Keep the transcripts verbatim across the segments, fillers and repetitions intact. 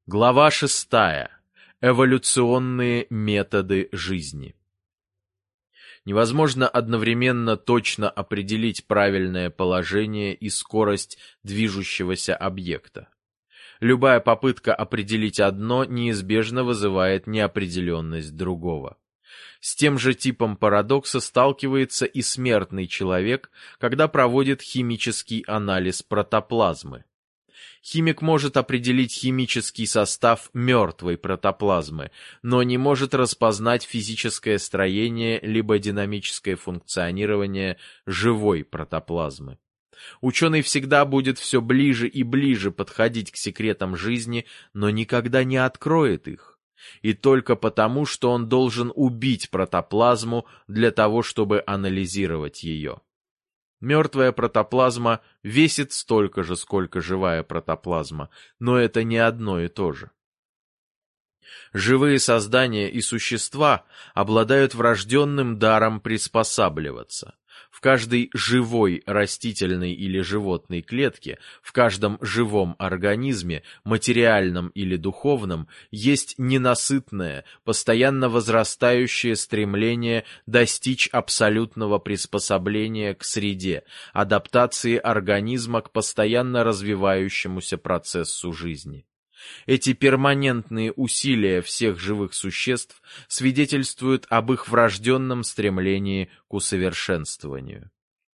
Глава шестая. Эволюционные методы жизни. Невозможно одновременно точно определить правильное положение и скорость движущегося объекта. Любая попытка определить одно неизбежно вызывает неопределенность другого. С тем же типом парадокса сталкивается и смертный человек, когда проводит химический анализ протоплазмы. Химик может определить химический состав мертвой протоплазмы, но не может распознать физическое строение либо динамическое функционирование живой протоплазмы. Ученый всегда будет все ближе и ближе подходить к секретам жизни, но никогда не откроет их. И только потому, что он должен убить протоплазму для того, чтобы анализировать ее. Мертвая протоплазма весит столько же, сколько живая протоплазма, но это не одно и то же. Живые создания и существа обладают врожденным даром приспосабливаться. В каждой живой растительной или животной клетке, в каждом живом организме, материальном или духовном, есть ненасытное, постоянно возрастающее стремление достичь абсолютного приспособления к среде, адаптации организма к постоянно развивающемуся процессу жизни. Эти перманентные усилия всех живых существ свидетельствуют об их врожденном стремлении к усовершенствованию.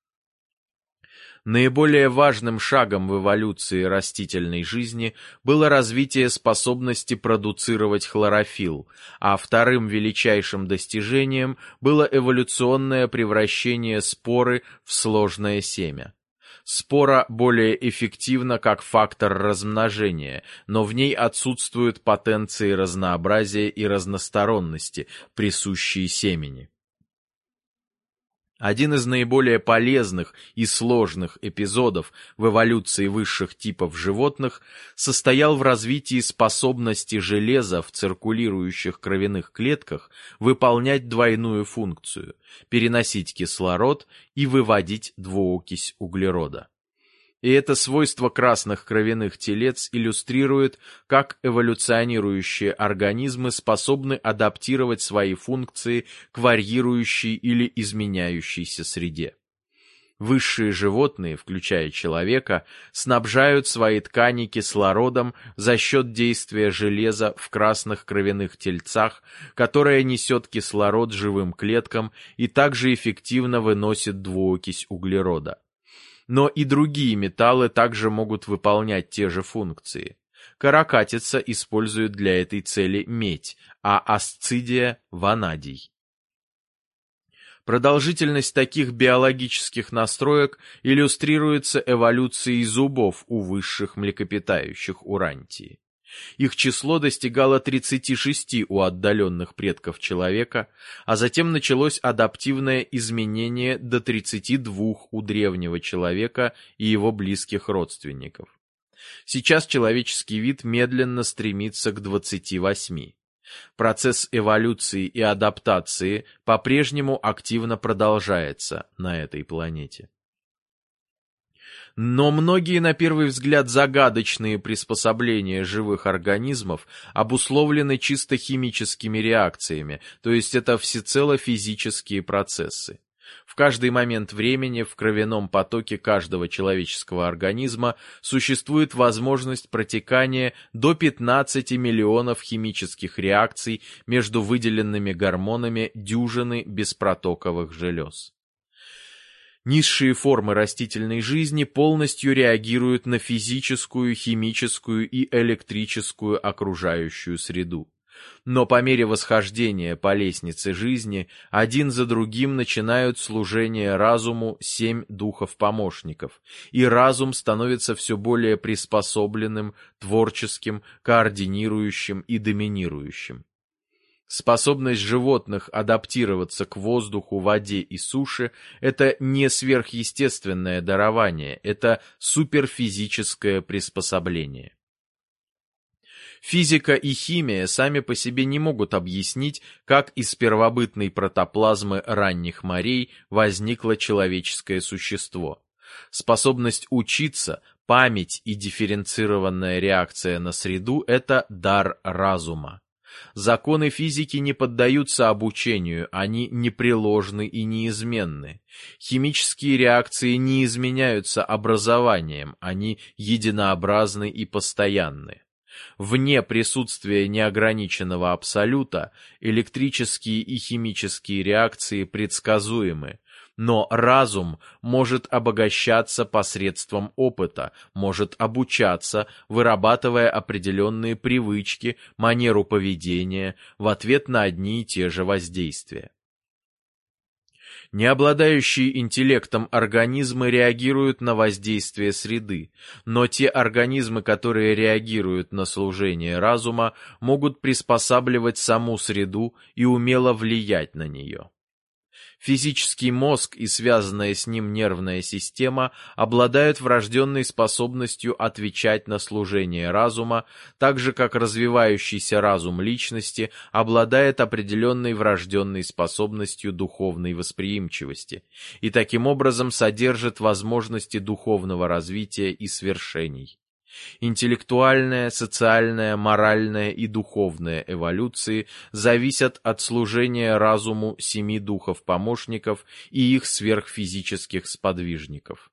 Наиболее важным шагом в эволюции растительной жизни было развитие способности продуцировать хлорофилл, а вторым величайшим достижением было эволюционное превращение споры в сложное семя. Спора более эффективна как фактор размножения, но в ней отсутствуют потенции разнообразия и разносторонности, присущие семени. Один из наиболее полезных и сложных эпизодов в эволюции высших типов животных состоял в развитии способности железа в циркулирующих кровяных клетках выполнять двойную функцию – переносить кислород и выводить двуокись углерода. И это свойство красных кровяных телец иллюстрирует, как эволюционирующие организмы способны адаптировать свои функции к варьирующей или изменяющейся среде. Высшие животные, включая человека, снабжают свои ткани кислородом за счет действия железа в красных кровяных тельцах, которое несет кислород живым клеткам и также эффективно выносит двуокись углерода. Но и другие металлы также могут выполнять те же функции. Каракатица использует для этой цели медь, а асцидия – ванадий. Продолжительность таких биологических настроек иллюстрируется эволюцией зубов у высших млекопитающих урантии. Их число достигало тридцати шести у отдаленных предков человека, а затем началось адаптивное изменение до тридцати двух у древнего человека и его близких родственников. Сейчас человеческий вид медленно стремится к двадцати восьми. Процесс эволюции и адаптации по-прежнему активно продолжается на этой планете. Но многие, на первый взгляд, загадочные приспособления живых организмов обусловлены чисто химическими реакциями, то есть это всецело физические процессы. В каждый момент времени в кровяном потоке каждого человеческого организма существует возможность протекания до пятнадцати миллионов химических реакций между выделенными гормонами дюжины беспротоковых желез. Низшие формы растительной жизни полностью реагируют на физическую, химическую и электрическую окружающую среду. Но по мере восхождения по лестнице жизни один за другим начинают служение разуму семь духов-помощников, и разум становится все более приспособленным, творческим, координирующим и доминирующим. Способность животных адаптироваться к воздуху, воде и суше – это не сверхъестественное дарование, это суперфизическое приспособление. Физика и химия сами по себе не могут объяснить, как из первобытной протоплазмы ранних морей возникло человеческое существо. Способность учиться, память и дифференцированная реакция на среду – это дар разума. Законы физики не поддаются обучению, они непреложны и неизменны. Химические реакции не изменяются образованием, они единообразны и постоянны. Вне присутствия неограниченного абсолюта электрические и химические реакции предсказуемы, но разум может обогащаться посредством опыта, может обучаться, вырабатывая определенные привычки, манеру поведения в ответ на одни и те же воздействия. Не обладающие интеллектом организмы реагируют на воздействие среды, но те организмы, которые реагируют на служение разума, могут приспосабливать саму среду и умело влиять на нее. Физический мозг и связанная с ним нервная система обладают врожденной способностью отвечать на служение разума, так же как развивающийся разум личности обладает определенной врожденной способностью духовной восприимчивости и таким образом содержит возможности духовного развития и свершений. Интеллектуальная, социальная, моральная и духовная эволюции зависят от служения разуму семи духов-помощников и их сверхфизических сподвижников.